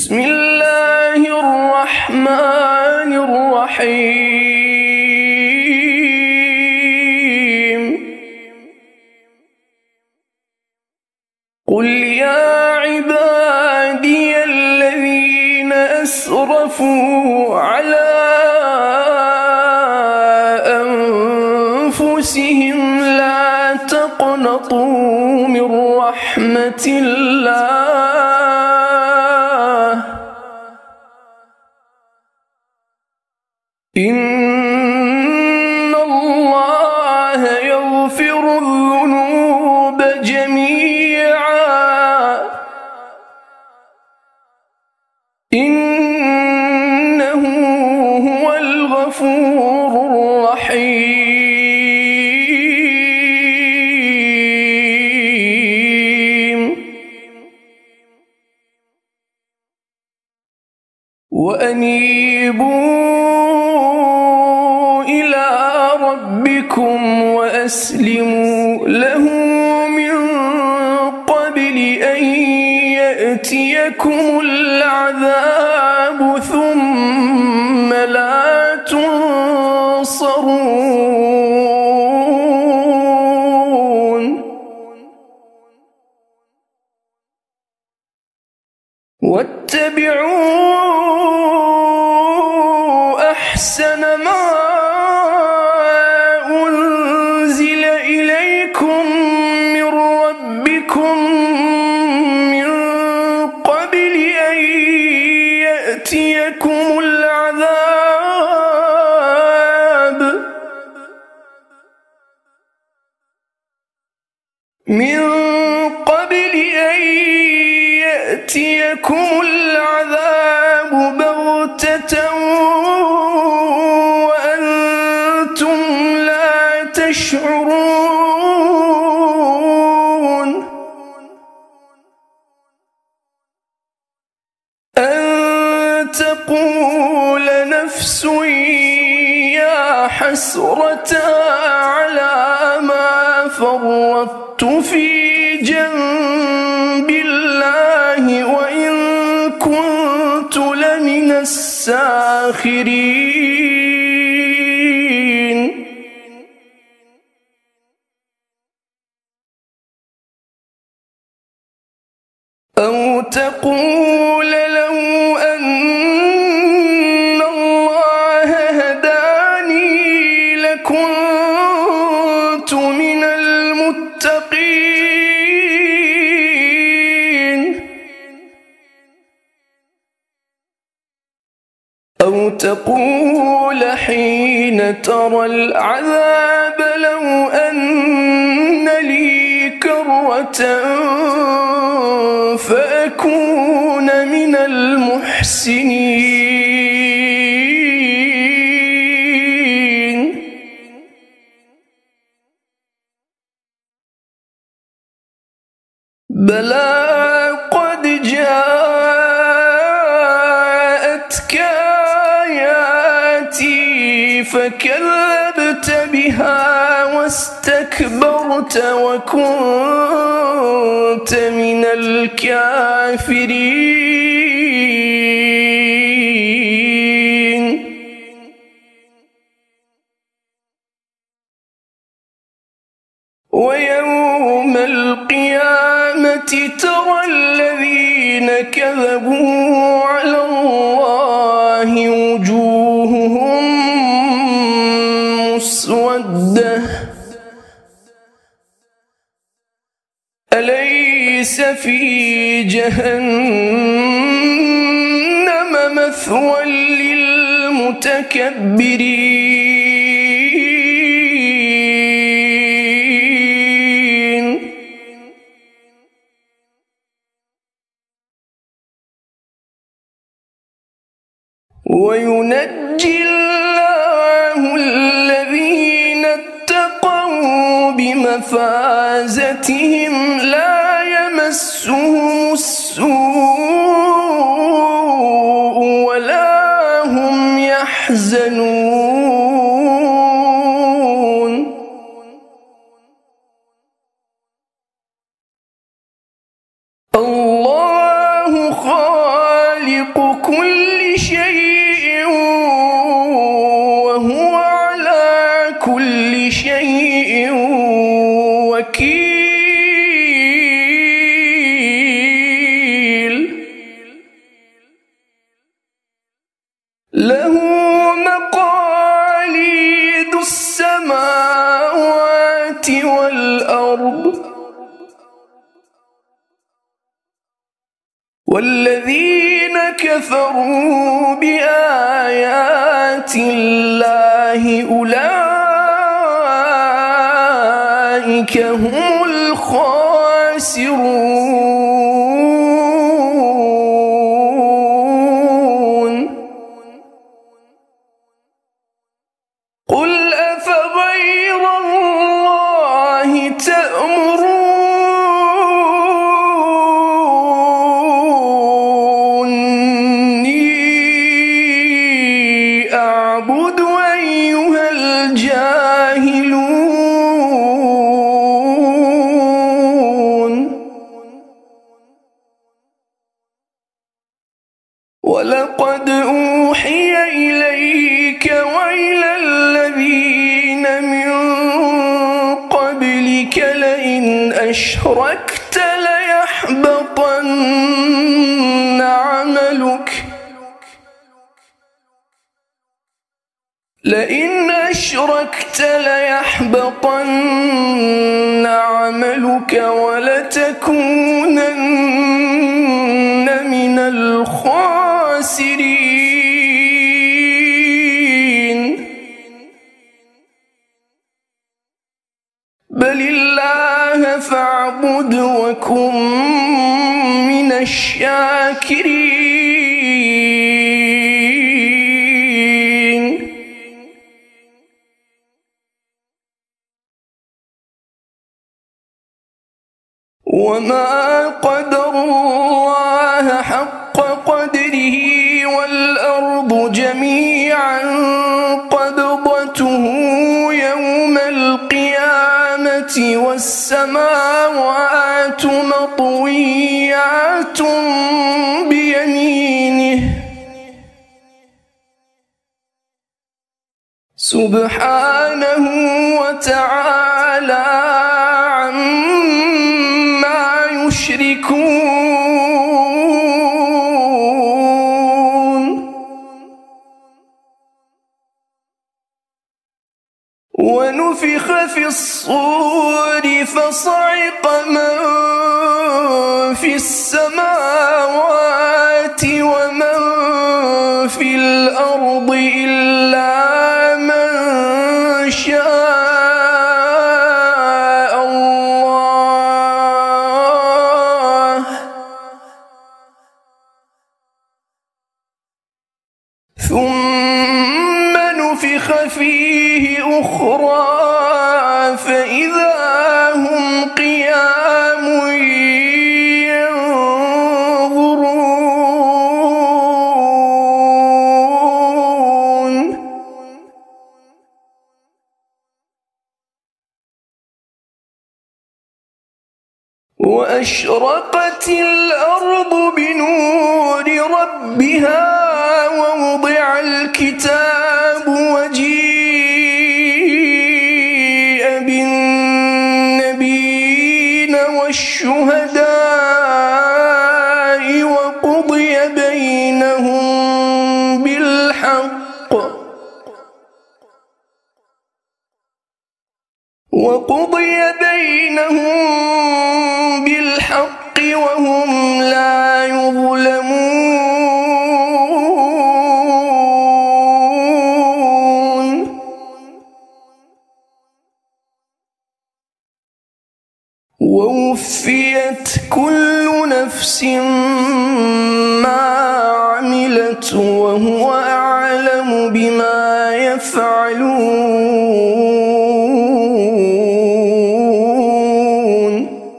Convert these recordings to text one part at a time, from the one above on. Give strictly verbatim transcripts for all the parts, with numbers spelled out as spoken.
بسم الله الرحمن الرحيم قل يا عبادي الذين أسرفوا على أنفسهم لا تقنطوا من رحمة الله إن الله يغفر الذنوب جميعا إنه هو الغفور الرحيم وأنيبوا إلى ربكم وأسلموا له من قبل أن يأتيكم العذاب ثم لا تنصرون واتبعوا أحسن ما أنزل إليكم من ربكم من قبل أن يأتيكم العذاب من قبل أن يأتيكم العذاب بغتة وأنتم لا تشعرون أن تقول نفس يا حسرة على ما فرطت في جنب الله وإن كنت لمن الساخرين أو تقول لو أن الله هداني لكنت من المتقين أو تقول حين ترى العذاب لو أن لي كرة فأكون من المحسنين بلى قد جاءتك آياتي فكذبت بها واستكبرت وكنت من الكافرين ويوم القيامة ترى الذين كذبوا على الله وجوههم مسودة أليس في جهنم مثوى للمتكبرين وينجي الله الذين اتقوا بمفازتهم لا يمسهم السوء ولا هم يحزنون الله خالق له مقاليد السماوات والأرض والذين كفروا بآيات الله أولئك هم الخاسرون قل أفغير الله تأمروني أعبد أيها الجاهلون ولقد أوحي إليك وإلى الذين من قبلك لئن أشركت ليحبطن عملك لئن أشركت ليحبطن عملك ولتكونن من الخاسرين بل الله فاعبد وكن من الشاكرين وما قدروا الله حق قدره والأرض جميعا قبضته يوم القيامة والسماوات مطويات بيمينه سبحانه وتعالى عما يشركون ونفخ في الصور فصعق من في السماوات ومن في الأرض إلا من شاء الله ثم نفخ فيه أخرى فإذا هم قيام ينظرون وأشرقت الأرض بنور ربها ووضع الكتاب وجيء بالنبيين والشهداء وقضي بينهم بالحق وقضي بينهم بالحق وهم لا يظلمون ووفيت كل نفس ما عملت وهو أعلم بما يفعلون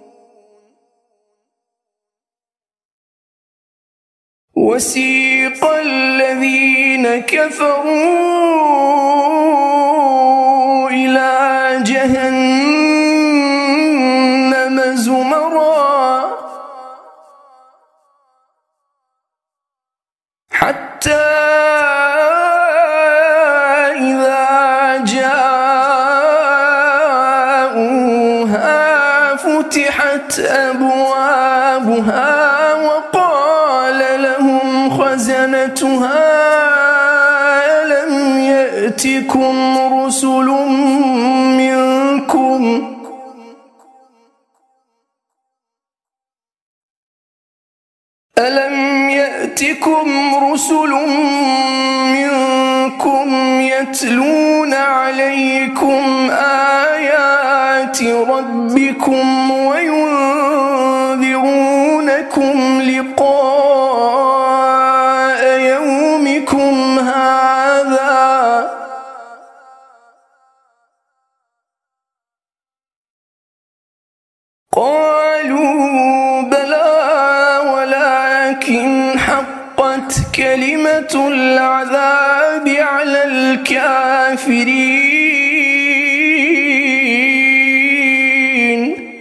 وسيق الذين كفروا إلى جهنم زمرا حتى إذا جاءوها فتحت أبوابها وقال لهم خزنتها يأتكم رسل منكم ألم يأتكم رسل منكم يتلون عليكم آيات ربكم وينذرونكم لقاء يومكم هذا قالوا بلى ولكن حقت كلمة العذاب على الكافرين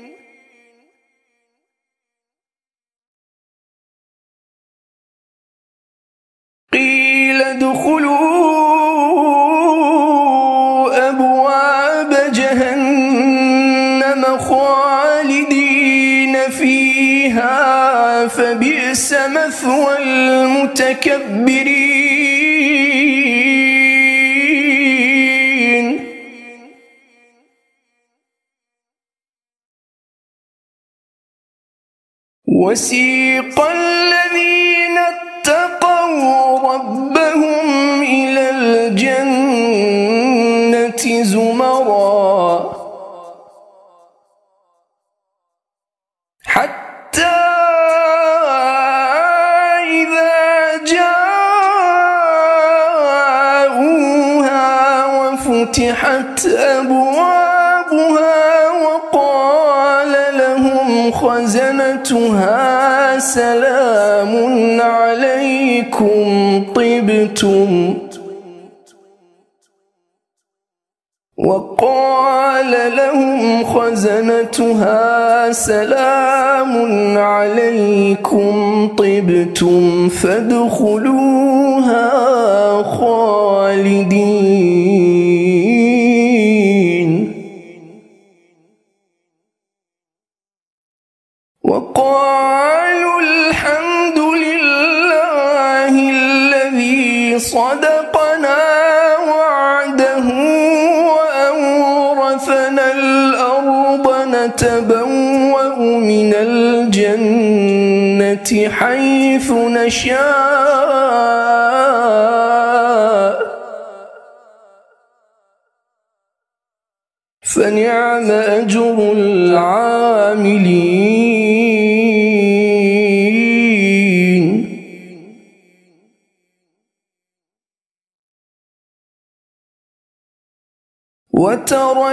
قيل ادخلوا أبواب جهنم خالدين فيها فبئس مثوى المتكبرين وسيق الذين اتقوا ربهم إلى الجنة زمرا حتى إذا جاءوها وفتحت أبوابها وقال لهم خزنتها سلام عليكم طبتم وقال لهم خزنتها سلام عليكم طبتم فادخلوها خالدين وقالوا الحمد لله الذي صدقنا وعده وأورثنا الأرض نتبوأ من الجنة حيث نشاء فنعم أجر العاملين وترى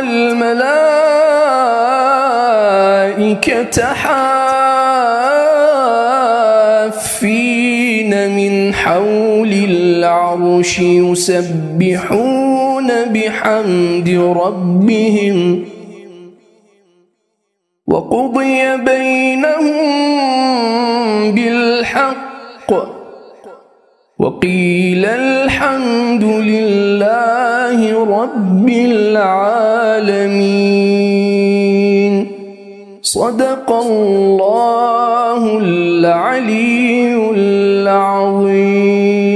الملائكة حافين من حول العرش يسبحون بحمد ربهم وقضي بينهم بالحق وقيل الحمد لله رب العالمين صدق الله العلي العظيم.